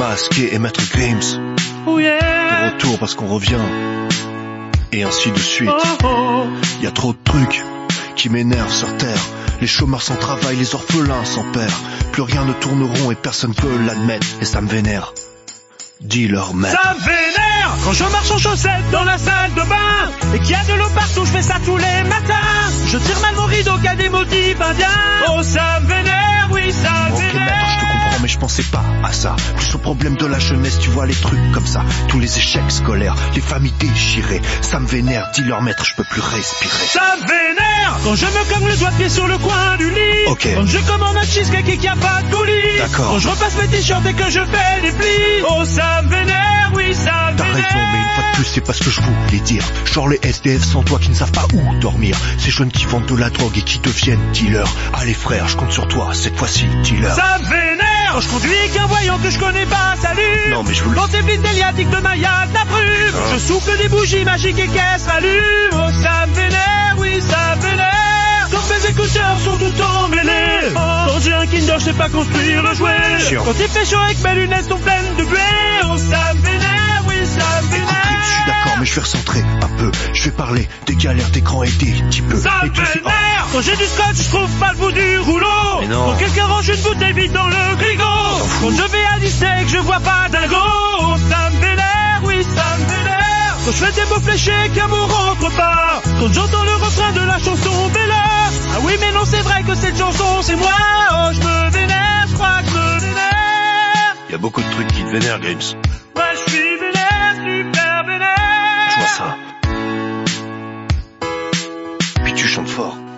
Aske et Maître Grims. Oh yeah. De retour parce qu'on revient. Et ainsi de suite. Y a trop de trucs qui m'énervent sur terre. Les chômeurs sans travail, les orphelins sans père. Plus rien ne tourne rond et personne peut l'admettre. Et ça me vénère. Dis leur maître. Ça me vénère quand je marche en chaussettes dans la salle de bain et qu'il y a de l'eau partout, je fais ça tous les matins. Je tire mal mon rideau qui a des motifs indiens. Oh ça me vénère, oui ça me Ok vénère. maître, je te comprends mais je pensais pas à ça. Plus au problème de la jeunesse, tu vois les trucs comme ça. Tous les échecs scolaires, les familles déchirées. Ça me vénère, dis leur maître, je peux plus respirer. Ça me vénère quand je me cogne le doigt de pied sur le coin du lit. Ok. Quand je commande un cheesecake et qu'il n'y a pas de coulis. D'accord. Quand je repasse mes t-shirts et que je fais des plis. Oh ça me vénère, oui ça me T'as vénère. raison, mais une fois de plus, c'est pas ce que je voulais dire. Genre les SDF sans toi qui ne savent pas où dormir. Ces jeunes qui vendent de la drogue et qui deviennent dealers. Allez frère, je compte sur toi, cette fois-ci, dealer. Ça me vénère quand je conduis avec un voyant que je connais pas, salut. Non mais je vous le... Dans tes blites déliatiques de Maya, de la brume. Ah. Je souffle des bougies magiques et qu'elles s'allument. Oh ça me vénère, oui ça me vénère. Quand mes écouteurs sont tout emmêlés. Quand j'ai un Kinder, je sais pas construire le jouet. Chiant. Quand il fait chaud et que mes lunettes sont pleines de buée. Oh ça me vénère, oui ça me Écoute, vénère. je suis d'accord, mais je vais recentrer un peu. Je vais parler des galères d'écran et des petits peu. Ça Et me tout c'est... vénère. Quand j'ai du scotch, je trouve pas le bout du rouleau. Mais non. Quand quelqu'un range une bouteille vide dans le frigo. Quand je vais à Disney et que je vois pas dingo. Oh, ça me vénère, oui ça me vénère. Quand je fais des mots fléchés qu'amour rentre pas. Quand j'entends le refrain de la chanson Bella. Ah oui mais non c'est vrai que cette chanson c'est moi. Oh je me vénère, je crois que je me vénère. Y a beaucoup de trucs qui te vénèrent, Grims. Ouais je suis vénère, super vénère. Je vois ça. Puis tu chantes fort.